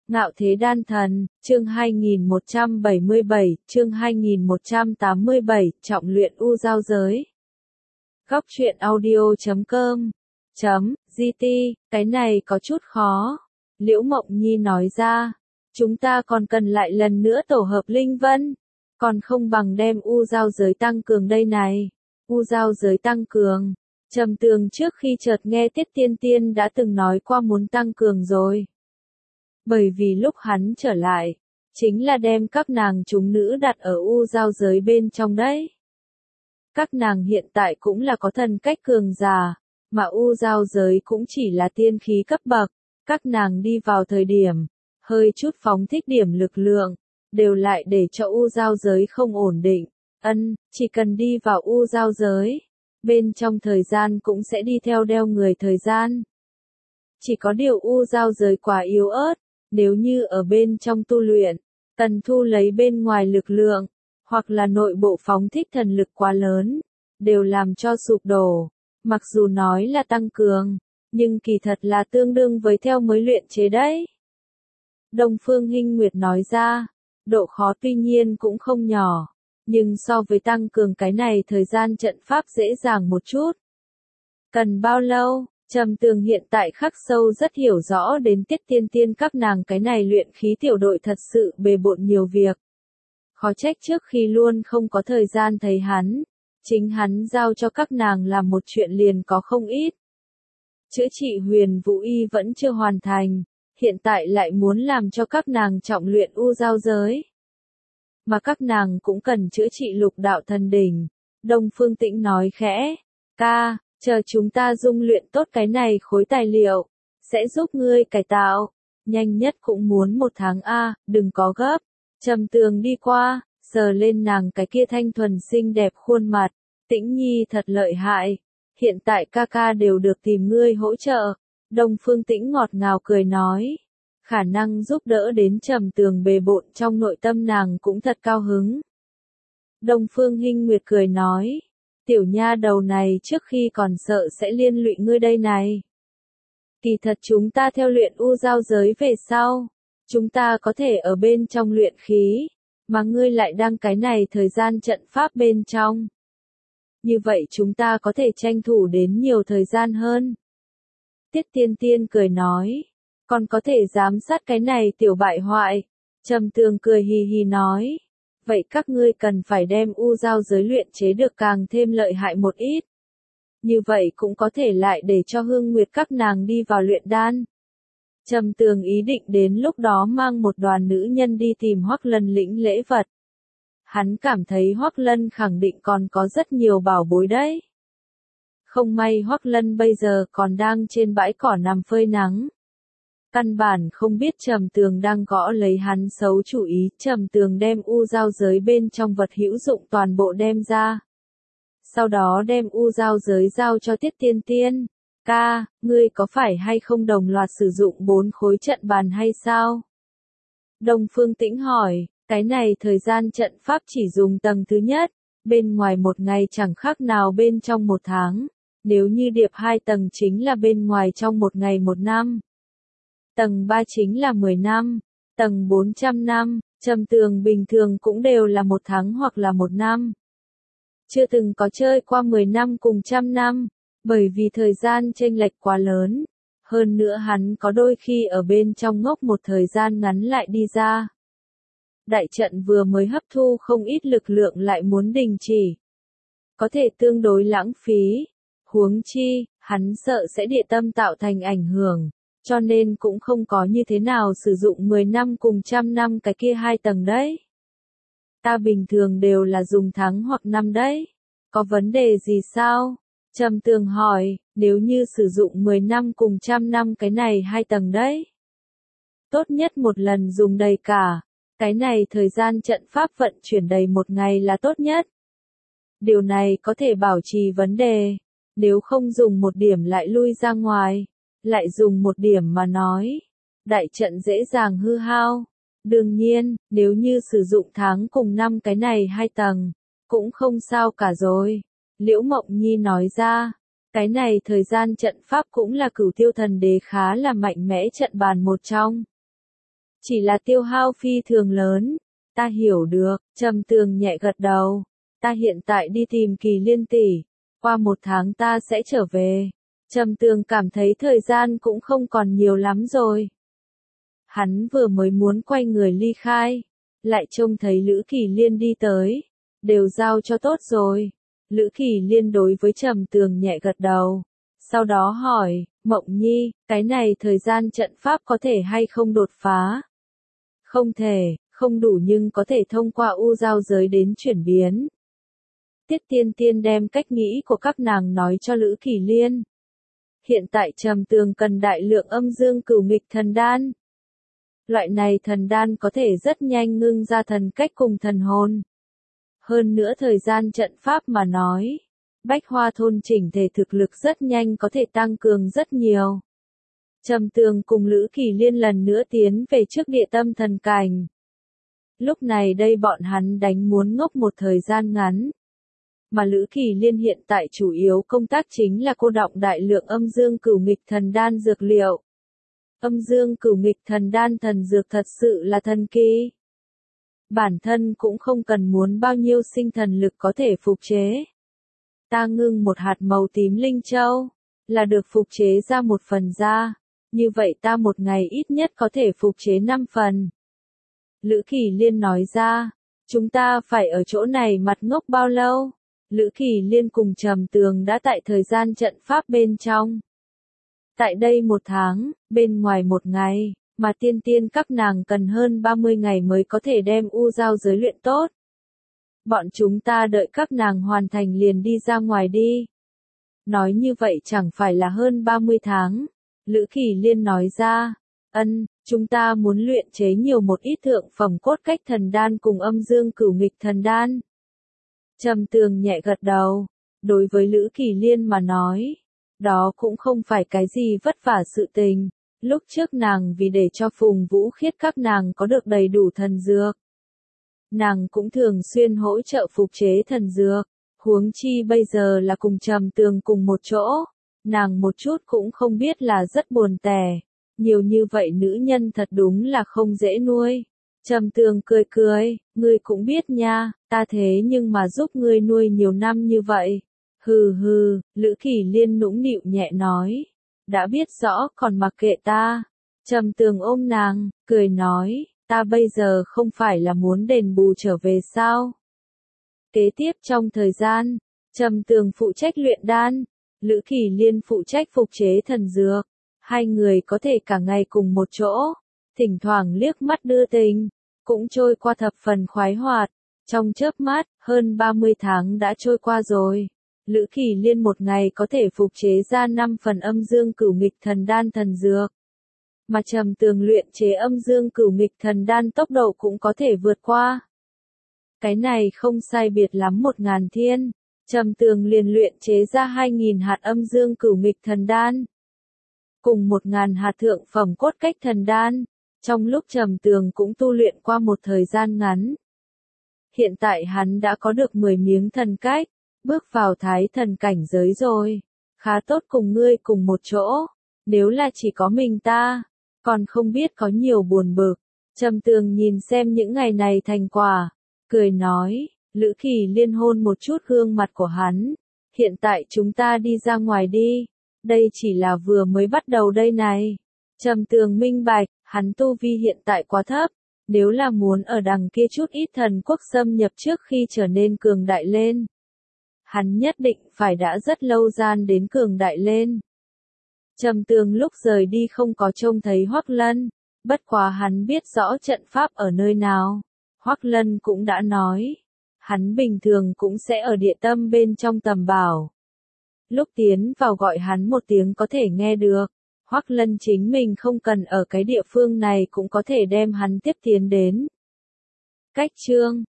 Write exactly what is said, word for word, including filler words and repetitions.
Ngạo Thế Đan Thần, chương hai nghìn một trăm bảy mươi bảy, chương hai nghìn một trăm tám mươi bảy, trọng luyện u giao giới. Góc truyện audio chấm com chấm gt, cái này có chút khó. Liễu Mộng Nhi nói ra, chúng ta còn cần lại lần nữa tổ hợp linh vân, còn không bằng đem u giao giới tăng cường đây này. U giao giới tăng cường, Trầm Tường trước khi chợt nghe Tiết Tiên Tiên đã từng nói qua muốn tăng cường rồi. Bởi vì lúc hắn trở lại, chính là đem các nàng chúng nữ đặt ở u giao giới bên trong đấy. Các nàng hiện tại cũng là có thần cách cường giả, mà u giao giới cũng chỉ là tiên khí cấp bậc, các nàng đi vào thời điểm, hơi chút phóng thích điểm lực lượng, đều lại để cho u giao giới không ổn định. Ân, chỉ cần đi vào u giao giới, bên trong thời gian cũng sẽ đi theo đeo người thời gian. Chỉ có điều u giao giới quá yếu ớt, nếu như ở bên trong tu luyện, cần thu lấy bên ngoài lực lượng, hoặc là nội bộ phóng thích thần lực quá lớn, đều làm cho sụp đổ. Mặc dù nói là tăng cường, nhưng kỳ thật là tương đương với theo mới luyện chế đấy. Đông Phương Hinh Nguyệt nói ra, độ khó tuy nhiên cũng không nhỏ, nhưng so với tăng cường cái này thời gian trận pháp dễ dàng một chút. Cần bao lâu? Trầm Tường hiện tại khắc sâu rất hiểu rõ đến Tiết Tiên Tiên các nàng cái này luyện khí tiểu đội thật sự bề bộn nhiều việc. Khó trách trước khi luôn không có thời gian thấy hắn, chính hắn giao cho các nàng làm một chuyện liền có không ít. Chữa trị Huyền Vũ Y vẫn chưa hoàn thành, hiện tại lại muốn làm cho các nàng trọng luyện u giao giới. Mà các nàng cũng cần chữa trị lục đạo thần đỉnh. Đông Phương Tĩnh nói khẽ, ca, chờ chúng ta dung luyện tốt cái này khối tài liệu, sẽ giúp ngươi cải tạo, nhanh nhất cũng muốn một tháng a, đừng có gấp. Trầm Tường đi qua, sờ lên nàng cái kia thanh thuần xinh đẹp khuôn mặt, Tĩnh Nhi thật lợi hại, hiện tại ca ca đều được tìm ngươi hỗ trợ. Đông Phương Tĩnh ngọt ngào cười nói, khả năng giúp đỡ đến Trầm Tường bề bộn trong nội tâm nàng cũng thật cao hứng. Đông Phương Hinh Nguyệt cười nói, tiểu nha đầu này trước khi còn sợ sẽ liên lụy ngươi đây này. Kỳ thật chúng ta theo luyện u giao giới về sau, chúng ta có thể ở bên trong luyện khí, mà ngươi lại đang cái này thời gian trận pháp bên trong. Như vậy chúng ta có thể tranh thủ đến nhiều thời gian hơn. Tiết Tiên Tiên cười nói, còn có thể giám sát cái này tiểu bại hoại. Trầm Tường cười hì hì nói, vậy các ngươi cần phải đem u giao giới luyện chế được càng thêm lợi hại một ít. Như vậy cũng có thể lại để cho Hương Nguyệt các nàng đi vào luyện đan. Trầm Tường ý định đến lúc đó mang một đoàn nữ nhân đi tìm Hoắc Lân lĩnh lễ vật. Hắn cảm thấy Hoắc Lân khẳng định còn có rất nhiều bảo bối đấy. Không may Hoắc Lân bây giờ còn đang trên bãi cỏ nằm phơi nắng. Căn bản không biết Trầm Tường đang gõ lấy hắn xấu chủ ý. Trầm Tường đem u giao giới bên trong vật hữu dụng toàn bộ đem ra. Sau đó đem u giao giới giao cho Tiết Tiên Tiên. Ca, ngươi có phải hay không đồng loạt sử dụng bốn khối trận bàn hay sao? Đông Phương Tĩnh hỏi, cái này thời gian trận pháp chỉ dùng tầng thứ nhất, bên ngoài một ngày chẳng khác nào bên trong một tháng. Nếu như điệp hai tầng chính là bên ngoài trong một ngày một năm. Tầng ba chính là mười năm, tầng bốn trăm năm, Trầm Tường bình thường cũng đều là một tháng hoặc là một năm. Chưa từng có chơi qua mười năm cùng trăm năm, bởi vì thời gian chênh lệch quá lớn. Hơn nữa hắn có đôi khi ở bên trong ngốc một thời gian ngắn lại đi ra. Đại trận vừa mới hấp thu không ít lực lượng lại muốn đình chỉ. Có thể tương đối lãng phí. Huống chi, hắn sợ sẽ địa tâm tạo thành ảnh hưởng. Cho nên cũng không có như thế nào sử dụng mười năm cùng trăm năm cái kia hai tầng đấy. Ta bình thường đều là dùng tháng hoặc năm đấy. Có vấn đề gì sao? Trầm Tường hỏi, nếu như sử dụng mười năm cùng trăm năm cái này hai tầng đấy. Tốt nhất một lần dùng đầy cả. Cái này thời gian trận pháp vận chuyển đầy một ngày là tốt nhất. Điều này có thể bảo trì vấn đề. Nếu không dùng một điểm lại lui ra ngoài. Lại dùng một điểm mà nói, đại trận dễ dàng hư hao. Đương nhiên, nếu như sử dụng tháng cùng năm cái này hai tầng, cũng không sao cả rồi. Liễu Mộng Nhi nói ra, cái này thời gian trận pháp cũng là Cửu Tiêu Thần Đế khá là mạnh mẽ trận bàn một trong. Chỉ là tiêu hao phi thường lớn. Ta hiểu được, Trầm Tường nhẹ gật đầu. Ta hiện tại đi tìm Kỳ Liên tỷ, qua một tháng ta sẽ trở về. Trầm Tường cảm thấy thời gian cũng không còn nhiều lắm rồi. Hắn vừa mới muốn quay người ly khai, lại trông thấy Lữ Kỳ Liên đi tới. Đều giao cho tốt rồi. Lữ Kỳ Liên đối với Trầm Tường nhẹ gật đầu. Sau đó hỏi, Mộng Nhi, cái này thời gian trận pháp có thể hay không đột phá? Không thể, không đủ nhưng có thể thông qua u giao giới đến chuyển biến. Tiết Tiên Tiên đem cách nghĩ của các nàng nói cho Lữ Kỳ Liên. Hiện tại Trầm Tường cần đại lượng âm dương cửu nghịch thần đan. Loại này thần đan có thể rất nhanh ngưng ra thần cách cùng thần hồn. Hơn nữa thời gian trận pháp mà nói, Bách Hoa thôn chỉnh thể thực lực rất nhanh có thể tăng cường rất nhiều. Trầm Tường cùng Lữ Kỳ Liên lần nữa tiến về trước địa tâm thần cảnh. Lúc này đây bọn hắn đánh muốn ngốc một thời gian ngắn. Mà Lữ Kỳ Liên hiện tại chủ yếu công tác chính là cô đọng đại lượng âm dương cửu nghịch thần đan dược liệu. Âm dương cửu nghịch thần đan thần dược thật sự là thần kỳ. Bản thân cũng không cần muốn bao nhiêu sinh thần lực có thể phục chế. Ta ngưng một hạt màu tím linh châu, là được phục chế ra một phần ra. Như vậy ta một ngày ít nhất có thể phục chế năm phần. Lữ Kỳ Liên nói ra, chúng ta phải ở chỗ này mặt ngốc bao lâu? Lữ Kỳ Liên cùng Trầm Tường đã tại thời gian trận pháp bên trong. Tại đây một tháng, bên ngoài một ngày, mà Tiên Tiên các nàng cần hơn ba mươi ngày mới có thể đem u giao giới luyện tốt. Bọn chúng ta đợi các nàng hoàn thành liền đi ra ngoài đi. Nói như vậy chẳng phải là hơn ba mươi tháng. Lữ Kỳ Liên nói ra, ân, chúng ta muốn luyện chế nhiều một ít thượng phẩm cốt cách thần đan cùng âm dương cửu nghịch thần đan. Trầm Tường nhẹ gật đầu, đối với Lữ Kỳ Liên mà nói, đó cũng không phải cái gì vất vả sự tình. Lúc trước nàng vì để cho Phùng Vũ Khiết các nàng có được đầy đủ thần dược. Nàng cũng thường xuyên hỗ trợ phục chế thần dược, huống chi bây giờ là cùng Trầm Tường cùng một chỗ. Nàng một chút cũng không biết là rất buồn tẻ. Nhiều như vậy nữ nhân thật đúng là không dễ nuôi. Trầm Tường cười cười, ngươi cũng biết nha, ta thế nhưng mà giúp ngươi nuôi nhiều năm như vậy. Hừ hừ, Lữ Kỳ Liên nũng nịu nhẹ nói. Đã biết rõ còn mặc kệ ta. Trầm Tường ôm nàng, cười nói, ta bây giờ không phải là muốn đền bù trở về sao? Kế tiếp trong thời gian, Trầm Tường phụ trách luyện đan. Lữ Kỳ Liên phụ trách phục chế thần dược, hai người có thể cả ngày cùng một chỗ, thỉnh thoảng liếc mắt đưa tình, cũng trôi qua thập phần khoái hoạt. Trong chớp mắt, hơn ba mươi tháng đã trôi qua rồi. Lữ Kỳ Liên một ngày có thể phục chế ra năm phần âm dương cửu nghịch thần đan thần dược. Mà Trầm Tường luyện chế âm dương cửu nghịch thần đan tốc độ cũng có thể vượt qua. Cái này không sai biệt lắm một ngàn thiên. Trầm Tường liền luyện chế ra hai nghìn hạt âm dương cửu nghịch thần đan. Cùng một ngàn hạt thượng phẩm cốt cách thần đan. Trong lúc Trầm Tường cũng tu luyện qua một thời gian ngắn. Hiện tại hắn đã có được mười miếng thần cách, bước vào thái thần cảnh giới rồi. Khá tốt cùng ngươi cùng một chỗ. Nếu là chỉ có mình ta, còn không biết có nhiều buồn bực. Trầm Tường nhìn xem những ngày này thành quả, cười nói. Lữ Kỳ Liên hôn một chút gương mặt của hắn. Hiện tại chúng ta đi ra ngoài đi. Đây chỉ là vừa mới bắt đầu đây này. Trầm Tường minh bạch, hắn tu vi hiện tại quá thấp. Nếu là muốn ở đằng kia chút ít thần quốc xâm nhập trước khi trở nên cường đại lên. Hắn nhất định phải đã rất lâu gian đến cường đại lên. Trầm Tường lúc rời đi không có trông thấy Hoắc Lân. Bất quá hắn biết rõ trận pháp ở nơi nào. Hoắc Lân cũng đã nói. Hắn bình thường cũng sẽ ở địa tâm bên trong tầm bảo. Lúc tiến vào gọi hắn một tiếng có thể nghe được. Hoắc Lân chính mình không cần ở cái địa phương này cũng có thể đem hắn tiếp tiến đến. Cách chương